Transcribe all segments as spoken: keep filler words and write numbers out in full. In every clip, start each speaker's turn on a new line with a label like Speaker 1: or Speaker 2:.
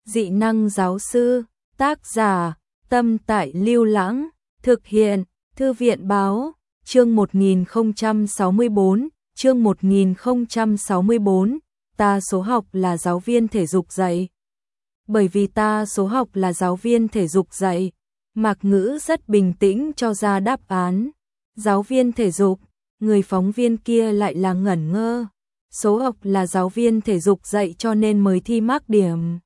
Speaker 1: Dị năng giáo sư, tác giả, Tâm Tại Lưu Lãng, thực hiện, Thư viện báo, chương một nghìn không trăm sáu mươi tư, chương một nghìn không trăm sáu mươi tư, ta số học là giáo viên thể dục dạy. Bởi vì ta số học là giáo viên thể dục dạy, Mạc Ngữ rất bình tĩnh cho ra đáp án. Giáo viên thể dục, người phóng viên kia lại là ngẩn ngơ. Số học là giáo viên thể dục dạy cho nên mới thi mác điểm.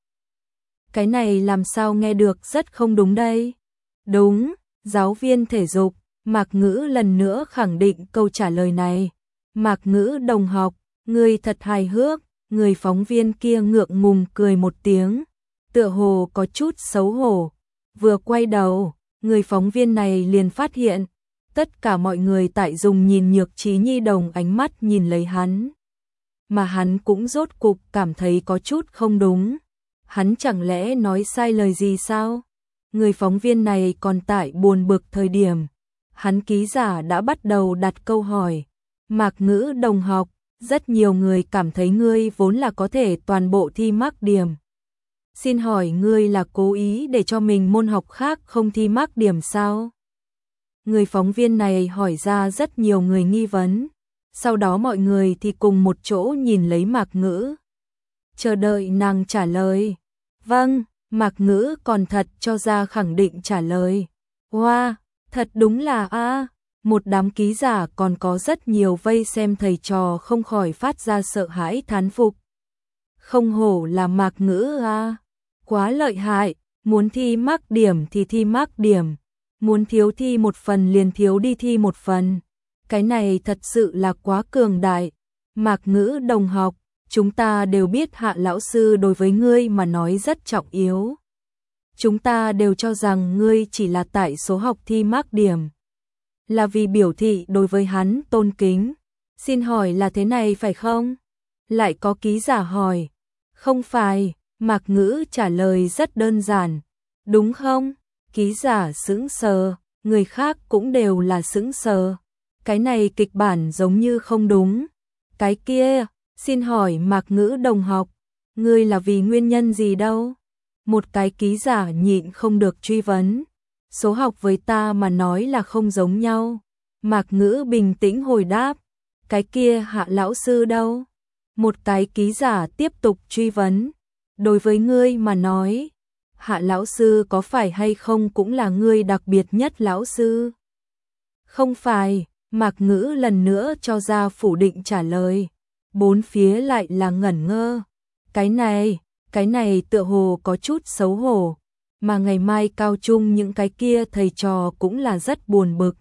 Speaker 1: Cái này làm sao nghe được rất không đúng đây. Đúng, giáo viên thể dục, Mạc Ngữ lần nữa khẳng định câu trả lời này. Mạc Ngữ đồng học, người thật hài hước, người phóng viên kia ngượng ngùng cười một tiếng, tựa hồ có chút xấu hổ. Vừa quay đầu, người phóng viên này liền phát hiện, tất cả mọi người tại dùng nhìn Nhược Trí Nhi đồng ánh mắt nhìn lấy hắn. Mà hắn cũng rốt cục cảm thấy có chút không đúng. Hắn chẳng lẽ nói sai lời gì sao? Người phóng viên này còn tại buồn bực thời điểm. Hắn ký giả đã bắt đầu đặt câu hỏi. Mạc Ngữ đồng học, rất nhiều người cảm thấy ngươi vốn là có thể toàn bộ thi mác điểm. Xin hỏi ngươi là cố ý để cho mình môn học khác không thi mác điểm sao? Người phóng viên này hỏi ra rất nhiều người nghi vấn. Sau đó mọi người thì cùng một chỗ nhìn lấy Mạc Ngữ, chờ đợi nàng trả lời. Vâng, Mạc Ngữ còn thật cho ra khẳng định trả lời. Wow, thật đúng là a. Một đám ký giả còn có rất nhiều vây xem thầy trò không khỏi phát ra sợ hãi thán phục. Không hổ là Mạc Ngữ a, quá lợi hại, muốn thi mác điểm thì thi mác điểm, muốn thiếu thi một phần liền thiếu đi thi một phần. Cái này thật sự là quá cường đại. Mạc Ngữ đồng học, chúng ta đều biết Hạ lão sư đối với ngươi mà nói rất trọng yếu. Chúng ta đều cho rằng ngươi chỉ là tại số học thi mác điểm, là vì biểu thị đối với hắn tôn kính. Xin hỏi là thế này phải không? Lại có ký giả hỏi. Không phải, Mạc Ngữ trả lời rất đơn giản. Đúng không? Ký giả sững sờ, người khác cũng đều là sững sờ. Cái này kịch bản giống như không đúng. Cái kia, xin hỏi Mạc Ngữ đồng học, ngươi là vì nguyên nhân gì đâu? Một cái ký giả nhịn không được truy vấn. Số học với ta mà nói là không giống nhau. Mạc Ngữ bình tĩnh hồi đáp. Cái kia Hạ lão sư đâu? Một cái ký giả tiếp tục truy vấn. Đối với ngươi mà nói, Hạ lão sư có phải hay không cũng là ngươi đặc biệt nhất lão sư? Không phải. Mạc Ngữ lần nữa cho ra phủ định trả lời. Bốn phía lại là ngẩn ngơ. Cái này, cái này tựa hồ có chút xấu hổ. Mà ngày mai cao trung những cái kia thầy trò cũng là rất buồn bực.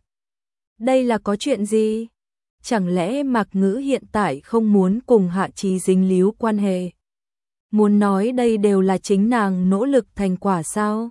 Speaker 1: Đây là có chuyện gì? Chẳng lẽ Mạc Ngữ hiện tại không muốn cùng Hạ Trí dính líu quan hệ? Muốn nói đây đều là chính nàng nỗ lực thành quả sao?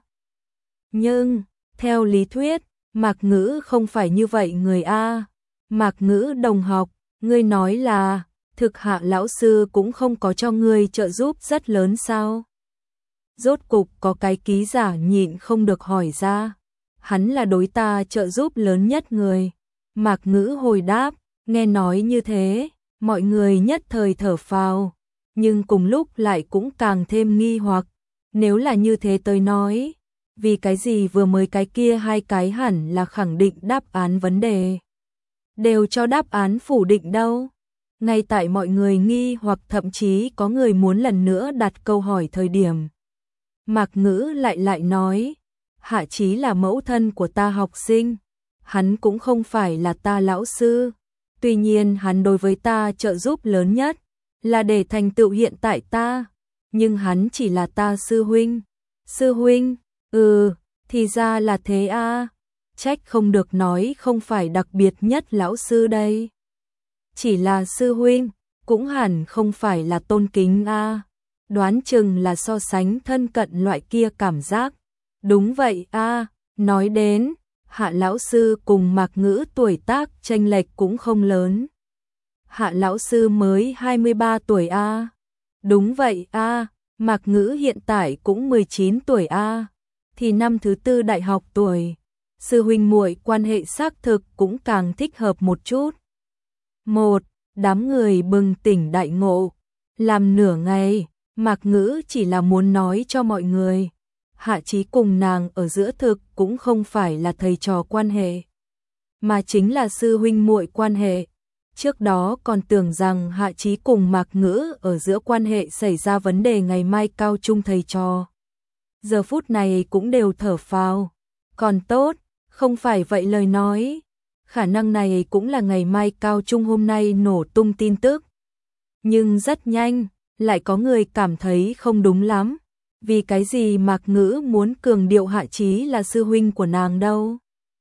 Speaker 1: Nhưng, theo lý thuyết, Mạc Ngữ không phải như vậy người a. Mạc Ngữ đồng học, ngươi nói là, thực Hạ lão sư cũng không có cho ngươi trợ giúp rất lớn sao? Rốt cục có cái ký giả nhịn không được hỏi ra. Hắn là đối ta trợ giúp lớn nhất người. Mạc Ngữ hồi đáp, nghe nói như thế, mọi người nhất thời thở phào, nhưng cùng lúc lại cũng càng thêm nghi hoặc. Nếu là như thế tôi nói, vì cái gì vừa mới cái kia hai cái hẳn là khẳng định đáp án vấn đề, đều cho đáp án phủ định đâu. Ngay tại mọi người nghi hoặc thậm chí có người muốn lần nữa đặt câu hỏi thời điểm, Mạc Ngữ lại lại nói, Hạ Trí là mẫu thân của ta học sinh, hắn cũng không phải là ta lão sư, tuy nhiên hắn đối với ta trợ giúp lớn nhất là để thành tựu hiện tại ta, nhưng hắn chỉ là ta sư huynh. Sư huynh? Ừ, thì ra là thế a. Trách không được nói không phải đặc biệt nhất lão sư đây. Chỉ là sư huynh, cũng hẳn không phải là tôn kính a. Đoán chừng là so sánh thân cận loại kia cảm giác. Đúng vậy a, nói đến, Hạ lão sư cùng Mạc Ngữ tuổi tác chênh lệch cũng không lớn. Hạ lão sư mới hai mươi ba tuổi a. Đúng vậy a, Mạc Ngữ hiện tại cũng mười chín tuổi a, thì năm thứ tư đại học tuổi. Sư huynh muội quan hệ xác thực cũng càng thích hợp một chút. Một, đám người bừng tỉnh đại ngộ, làm nửa ngày, Mạc Ngữ chỉ là muốn nói cho mọi người, Hạ Chí cùng nàng ở giữa thực cũng không phải là thầy trò quan hệ, mà chính là sư huynh muội quan hệ. Trước đó còn tưởng rằng Hạ Chí cùng Mạc Ngữ ở giữa quan hệ xảy ra vấn đề ngày mai cao trung thầy trò. Giờ phút này cũng đều thở phào. Còn tốt, không phải vậy lời nói. Khả năng này cũng là ngày mai cao trung hôm nay nổ tung tin tức. Nhưng rất nhanh, lại có người cảm thấy không đúng lắm. Vì cái gì Mạc Ngữ muốn cường điệu Hạ Chí là sư huynh của nàng đâu?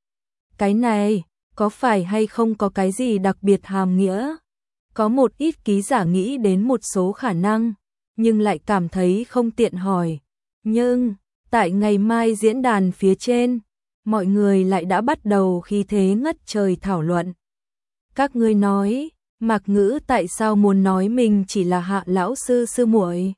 Speaker 1: Cái này, có phải hay không có cái gì đặc biệt hàm nghĩa? Có một ít ký giả nghĩ đến một số khả năng, nhưng lại cảm thấy không tiện hỏi. Nhưng, tại ngày mai diễn đàn phía trên, mọi người lại đã bắt đầu khí thế ngất trời thảo luận. Các ngươi nói, Mạc Ngữ tại sao muốn nói mình chỉ là Hạ lão sư sư muội?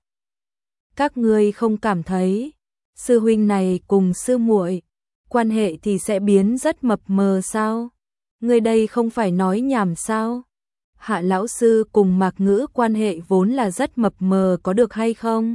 Speaker 1: Các ngươi không cảm thấy, sư huynh này cùng sư muội, quan hệ thì sẽ biến rất mập mờ sao? Người đây không phải nói nhảm sao? Hạ lão sư cùng Mạc Ngữ quan hệ vốn là rất mập mờ có được hay không?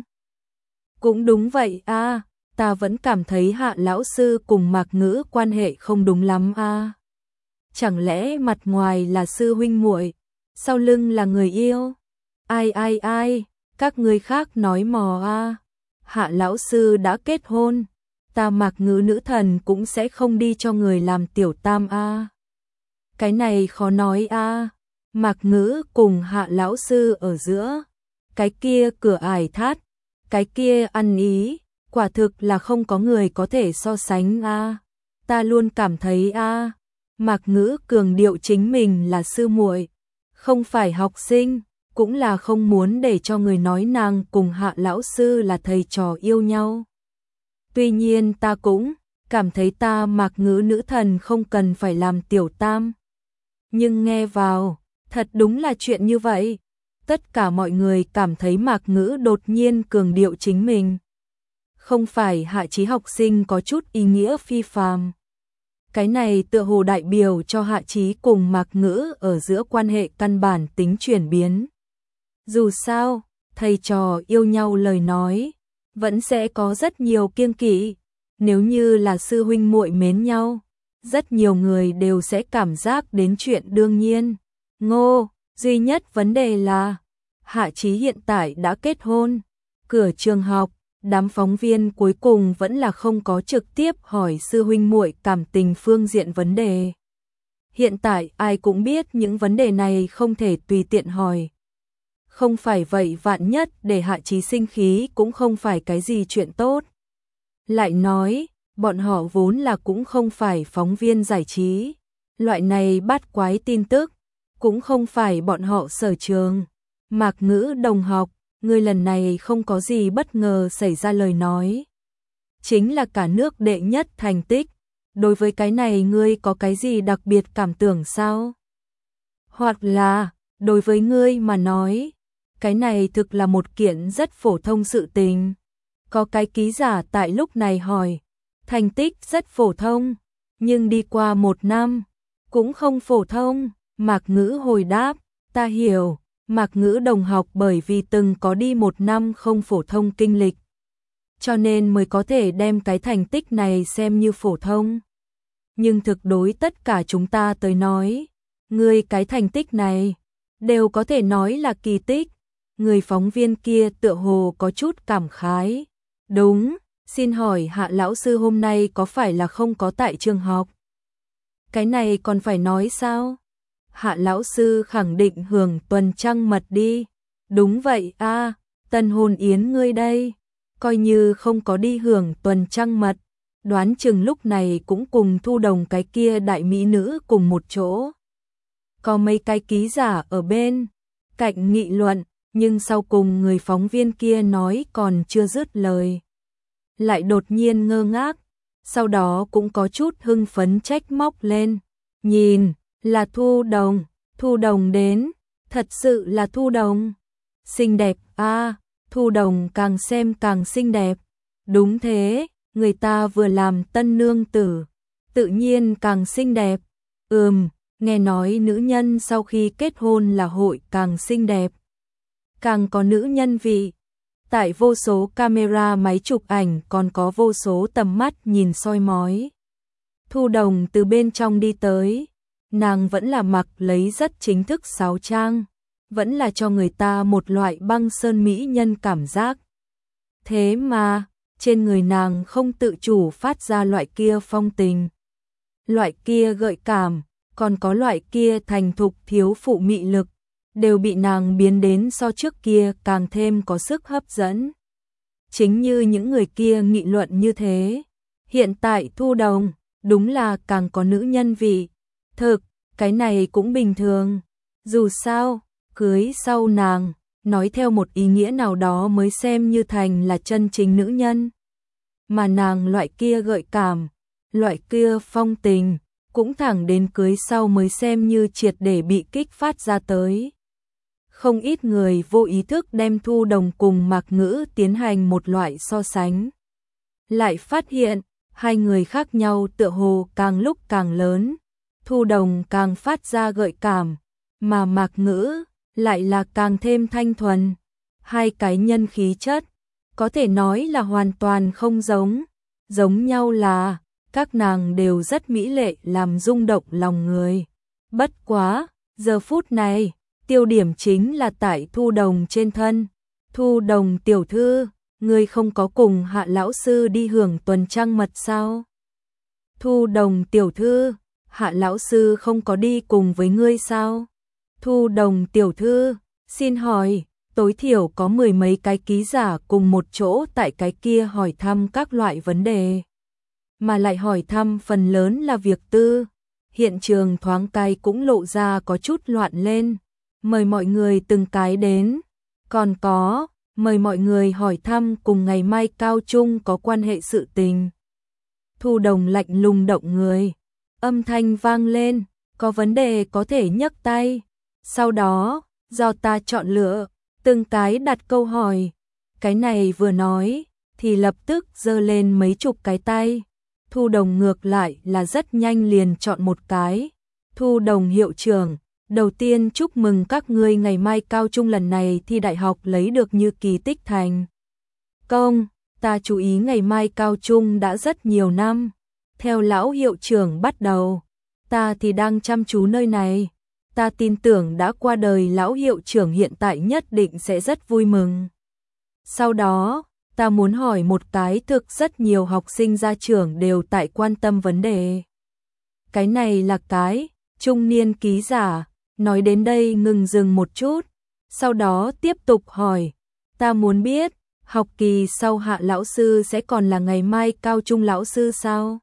Speaker 1: Cũng đúng vậy a, à, ta vẫn cảm thấy Hạ lão sư cùng Mạc Ngữ quan hệ không đúng lắm a. À. Chẳng lẽ mặt ngoài là sư huynh muội, sau lưng là người yêu? Ai ai ai, các người khác nói mò a. À. Hạ lão sư đã kết hôn, ta Mạc Ngữ nữ thần cũng sẽ không đi cho người làm tiểu tam a. À. Cái này khó nói a. À. Mạc Ngữ cùng Hạ lão sư ở giữa, cái kia cửa ải thát, cái kia ăn ý, quả thực là không có người có thể so sánh a. À. Ta luôn cảm thấy a, à, Mạc Ngữ cường điệu chính mình là sư muội, không phải học sinh, cũng là không muốn để cho người nói nàng cùng Hạ lão sư là thầy trò yêu nhau. Tuy nhiên ta cũng cảm thấy ta Mạc Ngữ nữ thần không cần phải làm tiểu tam. Nhưng nghe vào, thật đúng là chuyện như vậy. Tất cả mọi người cảm thấy Mạc Ngữ đột nhiên cường điệu chính mình. Không phải Hạ Chí học sinh có chút ý nghĩa phi phàm. Cái này tựa hồ đại biểu cho Hạ Chí cùng Mạc Ngữ ở giữa quan hệ căn bản tính chuyển biến. Dù sao, thầy trò yêu nhau lời nói, vẫn sẽ có rất nhiều kiêng kỵ. Nếu như là sư huynh muội mến nhau, rất nhiều người đều sẽ cảm giác đến chuyện đương nhiên. Ngô, duy nhất vấn đề là, Hạ Chí hiện tại đã kết hôn, cửa trường học, đám phóng viên cuối cùng vẫn là không có trực tiếp hỏi sư huynh muội cảm tình phương diện vấn đề. Hiện tại ai cũng biết những vấn đề này không thể tùy tiện hỏi. Không phải vậy vạn nhất để Hạ Chí sinh khí cũng không phải cái gì chuyện tốt. Lại nói, bọn họ vốn là cũng không phải phóng viên giải trí. Loại này bắt quái tin tức, cũng không phải bọn họ sở trường. Mạc Ngữ đồng học, ngươi lần này không có gì bất ngờ xảy ra lời nói. Chính là cả nước đệ nhất thành tích. Đối với cái này ngươi có cái gì đặc biệt cảm tưởng sao? Hoặc là, đối với ngươi mà nói, cái này thực là một kiện rất phổ thông sự tình. Có cái ký giả tại lúc này hỏi, thành tích rất phổ thông, nhưng đi qua một năm, cũng không phổ thông. Mạc Ngữ hồi đáp, ta hiểu, Mạc Ngữ đồng học bởi vì từng có đi một năm không phổ thông kinh lịch, cho nên mới có thể đem cái thành tích này xem như phổ thông. Nhưng thực đối tất cả chúng ta tới nói, ngươi cái thành tích này, đều có thể nói là kỳ tích. Người phóng viên kia tựa hồ có chút cảm khái. Đúng, xin hỏi Hạ lão sư hôm nay có phải là không có tại trường học? Cái này còn phải nói sao? Hạ lão sư khẳng định hưởng tuần trăng mật đi. Đúng vậy a, à, tân hôn yến ngươi đây, coi như không có đi hưởng tuần trăng mật, đoán chừng lúc này cũng cùng Thu Đồng cái kia đại mỹ nữ cùng một chỗ. Có mấy cái ký giả ở bên cạnh nghị luận, nhưng sau cùng người phóng viên kia nói còn chưa dứt lời, lại đột nhiên ngơ ngác, sau đó cũng có chút hưng phấn trách móc lên. Nhìn, là Thu Đồng, Thu Đồng đến, thật sự là Thu Đồng. Xinh đẹp a, à, Thu Đồng càng xem càng xinh đẹp. Đúng thế, người ta vừa làm tân nương tử, tự nhiên càng xinh đẹp. Ừm, nghe nói nữ nhân sau khi kết hôn là hội càng xinh đẹp, càng có nữ nhân vị. Tại vô số camera máy chụp ảnh còn có vô số tầm mắt nhìn soi mói. Thu Đồng từ bên trong đi tới, nàng vẫn là mặc lấy rất chính thức sáo trang, vẫn là cho người ta một loại băng sơn mỹ nhân cảm giác. Thế mà, trên người nàng không tự chủ phát ra loại kia phong tình, loại kia gợi cảm, còn có loại kia thành thục thiếu phụ mị lực, đều bị nàng biến đến so trước kia càng thêm có sức hấp dẫn. Chính như những người kia nghị luận như thế, hiện tại Thu Đồng đúng là càng có nữ nhân vị. Thực, cái này cũng bình thường. Dù sao, cưới sau nàng, nói theo một ý nghĩa nào đó mới xem như thành là chân chính nữ nhân. Mà nàng loại kia gợi cảm, loại kia phong tình, cũng thẳng đến cưới sau mới xem như triệt để bị kích phát ra tới. Không ít người vô ý thức đem Thu Đồng cùng Mạc Ngữ tiến hành một loại so sánh. Lại phát hiện, hai người khác nhau tựa hồ càng lúc càng lớn. Thu Đồng càng phát ra gợi cảm, mà Mạc Ngữ lại là càng thêm thanh thuần. Hai cái nhân khí chất, có thể nói là hoàn toàn không giống. Giống nhau là, các nàng đều rất mỹ lệ làm rung động lòng người. Bất quá, giờ phút này, tiêu điểm chính là tại Thu Đồng trên thân. Thu Đồng tiểu thư, ngươi không có cùng Hạ lão sư đi hưởng tuần trăng mật sao? Thu Đồng tiểu thư, Hạ lão sư không có đi cùng với ngươi sao? Thu Đồng tiểu thư, xin hỏi, tối thiểu có mười mấy cái ký giả cùng một chỗ tại cái kia hỏi thăm các loại vấn đề. Mà lại hỏi thăm phần lớn là việc tư. Hiện trường thoáng cái cũng lộ ra có chút loạn lên. Mời mọi người từng cái đến. Còn có, mời mọi người hỏi thăm cùng ngày mai cao trung có quan hệ sự tình. Thu Đồng lạnh lùng động người. Âm thanh vang lên, có vấn đề có thể nhấc tay. Sau đó, do ta chọn lựa, từng cái đặt câu hỏi. Cái này vừa nói, thì lập tức giơ lên mấy chục cái tay. Thu Đồng ngược lại là rất nhanh liền chọn một cái. Thu Đồng hiệu trưởng, đầu tiên chúc mừng các ngươi ngày mai cao trung lần này thi đại học lấy được như kỳ tích thành công. Ta chú ý ngày mai cao trung đã rất nhiều năm. Theo lão hiệu trưởng bắt đầu, ta thì đang chăm chú nơi này. Ta tin tưởng đã qua đời lão hiệu trưởng hiện tại nhất định sẽ rất vui mừng. Sau đó, ta muốn hỏi một cái thực rất nhiều học sinh ra trường đều tại quan tâm vấn đề. Cái này là cái, trung niên ký giả, nói đến đây ngừng dừng một chút, sau đó tiếp tục hỏi, ta muốn biết, học kỳ sau Hạ lão sư sẽ còn là ngày mai cao trung lão sư sao?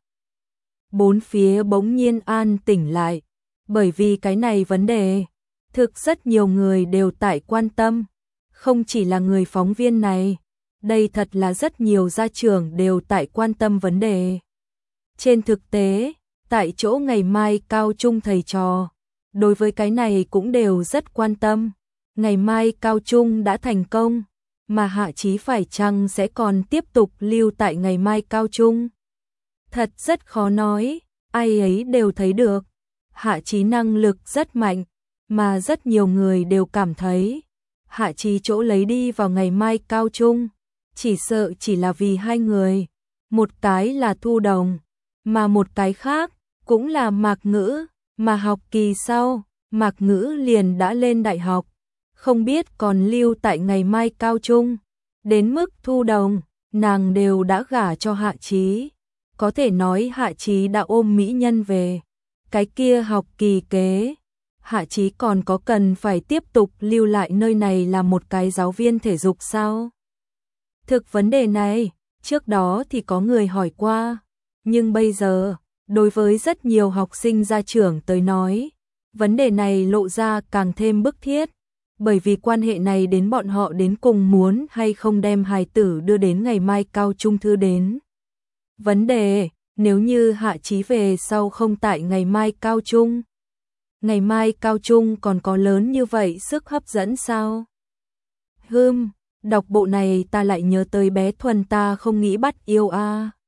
Speaker 1: Bốn phía bỗng nhiên an tĩnh lại, bởi vì cái này vấn đề, thực rất nhiều người đều tại quan tâm, không chỉ là người phóng viên này, đây thật là rất nhiều gia trưởng đều tại quan tâm vấn đề. Trên thực tế, tại chỗ ngày mai cao trung thầy trò, đối với cái này cũng đều rất quan tâm. Ngày mai cao trung đã thành công, mà Hạ Chí phải chăng sẽ còn tiếp tục lưu tại ngày mai cao trung? Thật rất khó nói, ai ấy đều thấy được. Hạ Chí năng lực rất mạnh, mà rất nhiều người đều cảm thấy Hạ Chí chỗ lấy đi vào ngày mai cao trung, chỉ sợ chỉ là vì hai người. Một cái là Thu Đồng, mà một cái khác cũng là Mạc Ngữ, mà học kỳ sau, Mạc Ngữ liền đã lên đại học, không biết còn lưu tại ngày mai cao trung. Đến mức Thu Đồng, nàng đều đã gả cho Hạ Chí. Có thể nói Hạ Chí đã ôm mỹ nhân về. Cái kia học kỳ kế, Hạ Chí còn có cần phải tiếp tục lưu lại nơi này là một cái giáo viên thể dục sao? Thực vấn đề này, trước đó thì có người hỏi qua, nhưng bây giờ, đối với rất nhiều học sinh gia trưởng tới nói, vấn đề này lộ ra càng thêm bức thiết, bởi vì quan hệ này đến bọn họ đến cùng muốn hay không đem hài tử đưa đến ngày mai cao trung thư đến. Vấn đề, nếu như Hạ Chí về sau không tại ngày mai cao trung, ngày mai cao trung còn có lớn như vậy sức hấp dẫn sao? Hừm, đọc bộ này ta lại nhớ tới bé Thuần ta không nghĩ bắt yêu a. À.